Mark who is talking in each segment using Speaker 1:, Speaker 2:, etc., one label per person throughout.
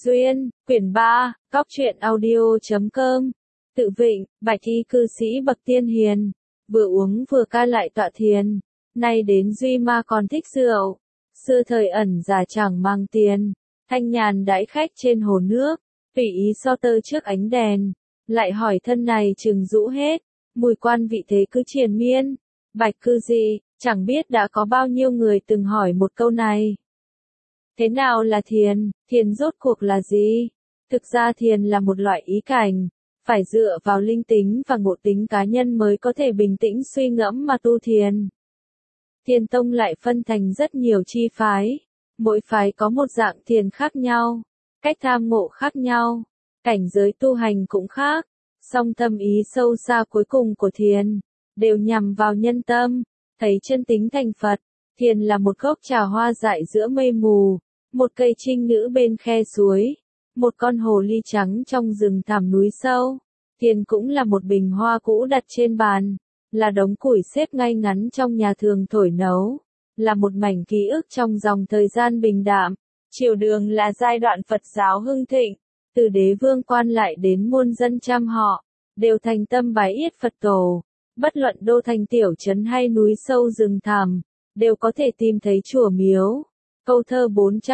Speaker 1: Duyên, quyển 3, Cóc truyện audio.com. Tự Vịnh, bạch y cư sĩ bậc tiên hiền, vừa uống vừa ca lại tọa thiền. Nay đến duy ma còn thích rượu, xưa thời ẩn già chẳng mang tiền. Thanh nhàn đãi khách trên hồ nước, tùy ý so tơ trước ánh đèn. Lại hỏi thân này chừng rũ hết, mùi quan vị thế cứ triền miên. Bạch cư dị, chẳng biết đã có bao nhiêu người từng hỏi một câu này. Thế nào là thiền, thiền rốt cuộc là gì? Thực ra thiền là một loại ý cảnh, phải dựa vào linh tính và ngộ tính cá nhân mới có thể bình tĩnh suy ngẫm mà tu thiền. Thiền tông lại phân thành rất nhiều chi phái, mỗi phái có một dạng thiền khác nhau, cách tham ngộ khác nhau, cảnh giới tu hành cũng khác, song tâm ý sâu xa cuối cùng của thiền, đều nhằm vào nhân tâm, thấy chân tính thành Phật. Thiền là một gốc trà hoa dại giữa mây mù, một cây trinh nữ bên khe suối, một con hồ ly trắng trong rừng thẳm núi sâu. Thiền cũng là một bình hoa cũ đặt trên bàn, là đống củi xếp ngay ngắn trong nhà thường thổi nấu, là một mảnh ký ức trong dòng thời gian bình đạm. Triều Đường là giai đoạn Phật giáo hưng thịnh, từ đế vương quan lại đến muôn dân trăm họ, đều thành tâm bái yết Phật tổ. Bất luận đô thành tiểu trấn hay núi sâu rừng thẳm, đều có thể tìm thấy chùa miếu. Câu thơ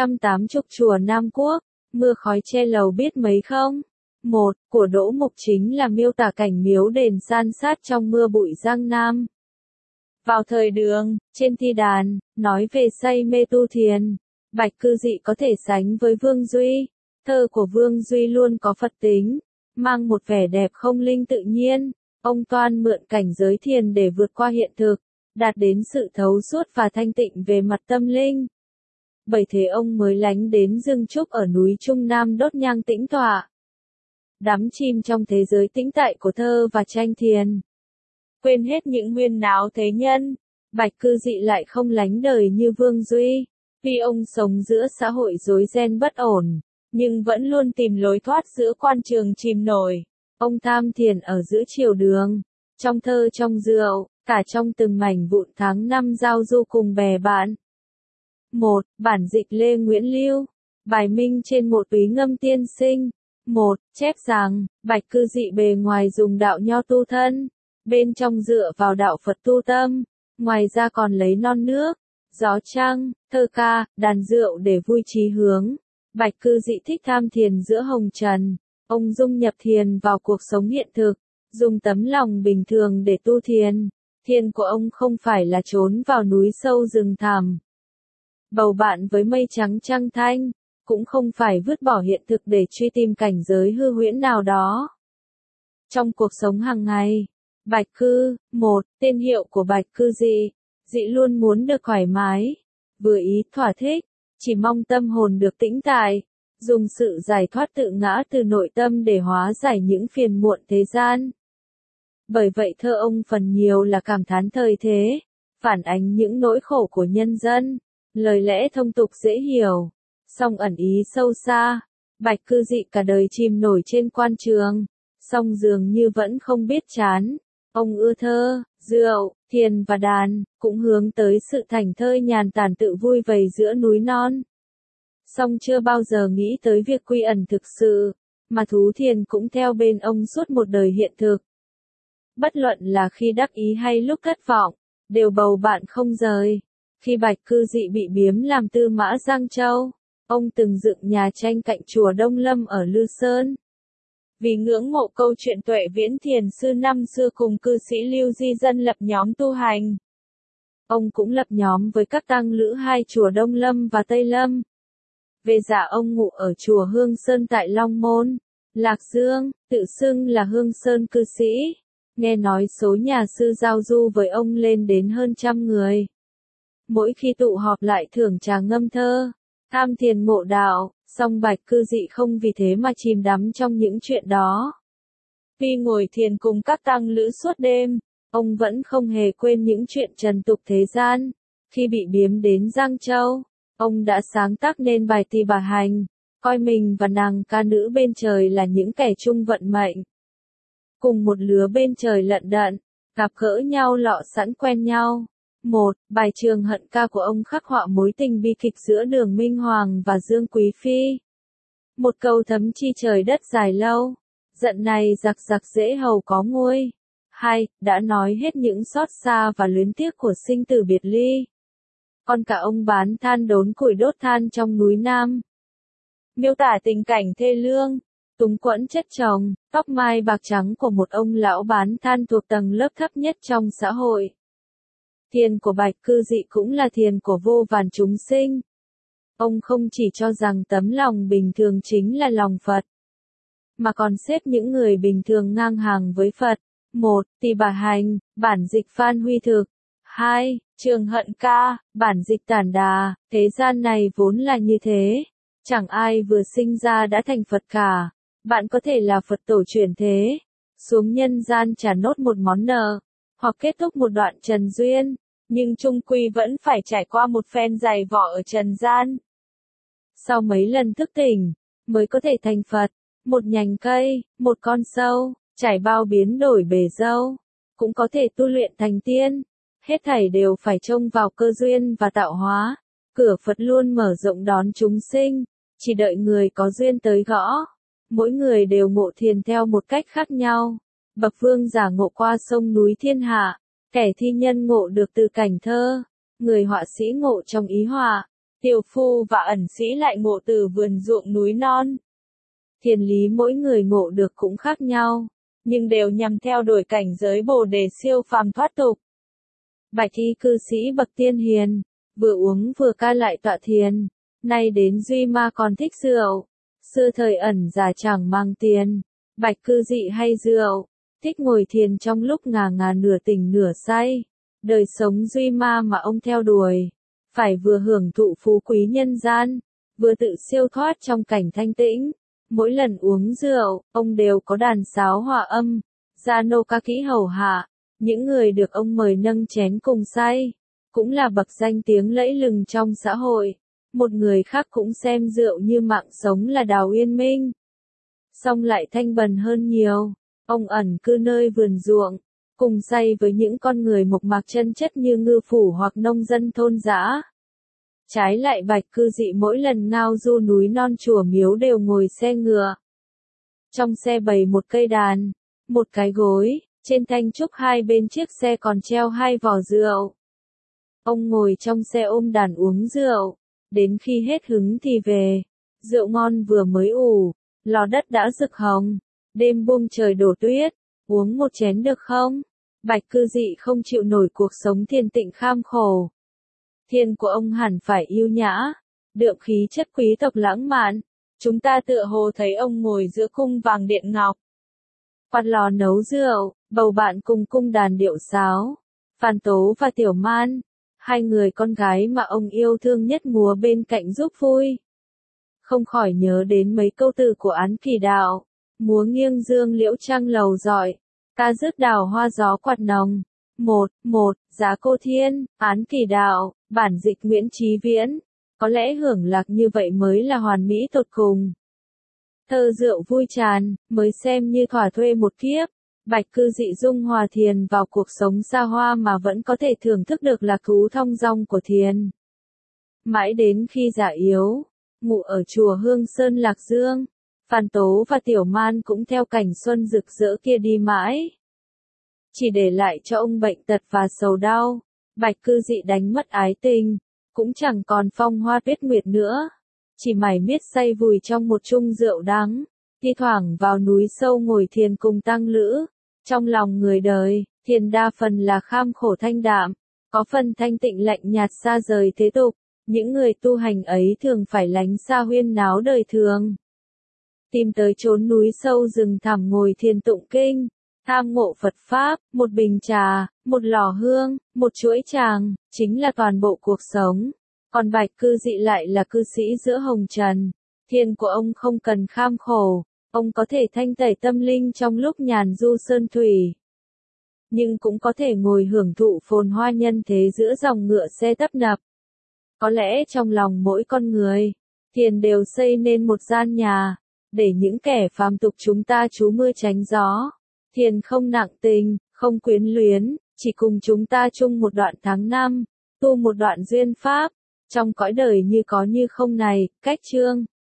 Speaker 1: 480 chùa Nam Quốc, mưa khói che lầu biết mấy không? Một, của Đỗ Mục chính là miêu tả cảnh miếu đền san sát trong mưa bụi Giang Nam. Vào thời Đường, trên thi đàn, nói về say mê tu thiền, bạch cư dị có thể sánh với Vương Duy. Thơ của Vương Duy luôn có Phật tính, mang một vẻ đẹp không linh tự nhiên. Ông toan mượn cảnh giới thiền để vượt qua hiện thực, đạt đến sự thấu suốt và thanh tịnh về mặt tâm linh. Bởi thế ông mới lánh đến rừng trúc ở núi Trung Nam đốt nhang tĩnh tọa, đắm chìm trong thế giới tĩnh tại của thơ và tranh thiền. Quên hết những huyên náo thế nhân, bạch cư dị lại không lánh đời như Vương Duy. Vì ông sống giữa xã hội rối ren bất ổn, nhưng vẫn luôn tìm lối thoát giữa quan trường chìm nổi. Ông tham thiền ở giữa triều đường, trong thơ trong rượu, cả trong từng mảnh vụn tháng năm giao du cùng bè bạn. 1. Bản dịch Lê Nguyễn Lưu. Bài minh trên một túy ngâm tiên sinh. 1. Chép rằng, bạch cư dị bề ngoài dùng đạo nho tu thân, bên trong dựa vào đạo Phật tu tâm, ngoài ra còn lấy non nước, gió trăng, thơ ca, đàn rượu để vui trí hướng. Bạch cư dị thích tham thiền giữa hồng trần. Ông dung nhập thiền vào cuộc sống hiện thực, dùng tấm lòng bình thường để tu thiền. Thiền của ông không phải là trốn vào núi sâu rừng thẳm, bầu bạn với mây trắng trăng thanh, cũng không phải vứt bỏ hiện thực để truy tìm cảnh giới hư huyễn nào đó. Trong cuộc sống hàng ngày, bạch cư, một, tên hiệu của bạch cư dị, dị luôn muốn được thoải mái, vừa ý thỏa thích, chỉ mong tâm hồn được tĩnh tại. Dùng sự giải thoát tự ngã từ nội tâm để hóa giải những phiền muộn thế gian. Bởi vậy thơ ông phần nhiều là cảm thán thời thế, phản ánh những nỗi khổ của nhân dân, lời lẽ thông tục dễ hiểu, song ẩn ý sâu xa. Bạch cư dị cả đời chìm nổi trên quan trường, song dường như vẫn không biết chán. Ông ưa thơ, rượu, thiền và đàn, cũng hướng tới sự thảnh thơi nhàn tản tự vui vầy giữa núi non. Song chưa bao giờ nghĩ tới việc quy ẩn thực sự, mà thú thiền cũng theo bên ông suốt một đời hiện thực. Bất luận là khi đắc ý hay lúc thất vọng, đều bầu bạn không rời. Khi bạch cư dị bị biếm làm tư mã Giang Châu, ông từng dựng nhà tranh cạnh chùa Đông Lâm ở Lư Sơn. Vì ngưỡng mộ câu chuyện Tuệ Viễn thiền sư năm xưa cùng cư sĩ Lưu Di Dân lập nhóm tu hành. Ông cũng lập nhóm với các tăng lữ hai chùa Đông Lâm và Tây Lâm. Về già ông ngụ ở chùa Hương Sơn tại Long Môn, Lạc Dương, tự xưng là Hương Sơn cư sĩ. Nghe nói số nhà sư giao du với ông lên đến hơn 100 người. Mỗi khi tụ họp lại thưởng trà ngâm thơ, tham thiền ngộ đạo, song bạch cư dị không vì thế mà chìm đắm trong những chuyện đó. Vì ngồi thiền cùng các tăng lữ suốt đêm, ông vẫn không hề quên những chuyện trần tục thế gian. Khi bị biếm đến Giang Châu, ông đã sáng tác nên bài Tỳ Bà Hành, coi mình và nàng ca nữ bên trời là những kẻ chung vận mệnh. Cùng một lứa bên trời lận đận, gặp gỡ nhau lọ sẵn quen nhau. 1. Bài Trường Hận ca của ông khắc họa mối tình bi kịch giữa Đường Minh Hoàng và Dương Quý Phi. Một câu thấm chi trời đất dài lâu. Giận này giặc giặc dễ hầu có nguôi. 2. Đã nói hết những xót xa và luyến tiếc của sinh tử biệt ly. Còn cả ông bán than đốn củi đốt than trong núi Nam. Miêu tả tình cảnh thê lương, túng quẫn chất chồng, tóc mai bạc trắng của một ông lão bán than thuộc tầng lớp thấp nhất trong xã hội. Thiền của Bạch Cư Dị cũng là thiền của vô vàn chúng sinh. Ông không chỉ cho rằng tấm lòng bình thường chính là lòng Phật, mà còn xếp những người bình thường ngang hàng với Phật. 1. Tỳ Bà Hành, bản dịch Phan Huy Thực. 2. Trường Hận Ca, bản dịch Tản Đà. Thế gian này vốn là như thế. Chẳng ai vừa sinh ra đã thành Phật cả. Bạn có thể là Phật tổ chuyển thế, xuống nhân gian trả nốt một món nợ, hoặc kết thúc một đoạn trần duyên, nhưng chung quy vẫn phải trải qua một phen dày vò ở trần gian. Sau mấy lần thức tỉnh, mới có thể thành Phật. Một nhành cây, một con sâu, trải bao biến đổi bề dâu, cũng có thể tu luyện thành tiên. Hết thảy đều phải trông vào cơ duyên và tạo hóa. Cửa Phật luôn mở rộng đón chúng sinh, chỉ đợi người có duyên tới gõ. Mỗi người đều ngộ thiền theo một cách khác nhau. Bậc vương giả ngộ qua sông núi thiên hạ, kẻ thi nhân ngộ được từ cảnh thơ, người họa sĩ ngộ trong ý họa, tiểu phu và ẩn sĩ lại ngộ từ vườn ruộng núi non. Thiền lý mỗi người ngộ được cũng khác nhau, nhưng đều nhằm theo đuổi cảnh giới Bồ đề siêu phàm thoát tục. Bạch y cư sĩ bậc tiên hiền, vừa uống vừa ca lại tọa thiền, nay đến duy ma còn thích rượu. Xưa thời ẩn giả chẳng mang tiền, Bạch Cư Dị hay rượu, thích ngồi thiền trong lúc ngà ngà nửa tỉnh nửa say. Đời sống duy ma mà ông theo đuổi, phải vừa hưởng thụ phú quý nhân gian, vừa tự siêu thoát trong cảnh thanh tĩnh. Mỗi lần uống rượu, ông đều có đàn sáo hòa âm, gia nô ca kỹ hầu hạ, những người được ông mời nâng chén cùng say, cũng là bậc danh tiếng lẫy lừng trong xã hội. Một người khác cũng xem rượu như mạng sống là Đào Uyên Minh, song lại thanh bần hơn nhiều. Ông ẩn cư nơi vườn ruộng, cùng say với những con người mộc mạc chân chất như ngư phủ hoặc nông dân thôn dã. Trái lại Bạch Cư Dị mỗi lần ngao du núi non chùa miếu đều ngồi xe ngựa. Trong xe bày một cây đàn, một cái gối, trên thanh trúc hai bên chiếc xe còn treo hai vò rượu. Ông ngồi trong xe ôm đàn uống rượu, đến khi hết hứng thì về. Rượu ngon vừa mới ủ, lò đất đã rực hồng, đêm buông trời đổ tuyết, uống một chén được không? Bạch Cư Dị không chịu nổi cuộc sống thiền tịnh kham khổ. Thiền của ông hẳn phải yêu nhã, đượm khí chất quý tộc lãng mạn. Chúng ta tựa hồ thấy ông ngồi giữa cung vàng điện ngọc, quạt lò nấu rượu, bầu bạn cùng cung đàn điệu sáo. Phan Tố và Tiểu Man, hai người con gái mà ông yêu thương nhất múa bên cạnh giúp vui. Không khỏi nhớ đến mấy câu từ của Án Kỳ Đạo, múa nghiêng dương liễu trăng lầu rọi, ca dứt đào hoa gió quạt nồng. 1. Giá Cô Thiên, Án Kỳ Đạo, bản dịch Nguyễn Chí Viễn. Có lẽ hưởng lạc như vậy mới là hoàn mỹ tột cùng. Thơ rượu vui tràn, mới xem như thỏa thuê một kiếp. Bạch Cư Dị dung hòa thiền vào cuộc sống xa hoa mà vẫn có thể thưởng thức được lạc thú thong dong của thiền. Mãi đến khi già yếu, ngụ ở chùa Hương Sơn Lạc Dương, Phan Tố và Tiểu Man cũng theo cảnh xuân rực rỡ kia đi mãi, chỉ để lại cho ông bệnh tật và sầu đau. Bạch Cư Dị đánh mất ái tình, cũng chẳng còn phong hoa tuyết nguyệt nữa, chỉ mải miết say vùi trong một chung rượu đắng, thi thoảng vào núi sâu ngồi thiền cùng tăng lữ. Trong lòng người đời, thiền đa phần là kham khổ thanh đạm, có phần thanh tịnh lạnh nhạt xa rời thế tục. Những người tu hành ấy thường phải lánh xa huyên náo đời thường, tìm tới chốn núi sâu rừng thẳm ngồi thiền tụng kinh, tham ngộ Phật Pháp. Một bình trà, một lò hương, một chuỗi tràng, chính là toàn bộ cuộc sống. Còn Bạch Cư Dị lại là cư sĩ giữa hồng trần. Thiền của ông không cần kham khổ, ông có thể thanh tẩy tâm linh trong lúc nhàn du sơn thủy, nhưng cũng có thể ngồi hưởng thụ phồn hoa nhân thế giữa dòng ngựa xe tấp nập. Có lẽ trong lòng mỗi con người, thiền đều xây nên một gian nhà, để những kẻ phàm tục chúng ta trú mưa tránh gió. Thiền không nặng tình, không quyến luyến, chỉ cùng chúng ta chung một đoạn tháng năm, tu một đoạn duyên pháp, trong cõi đời như có như không này. Cách chương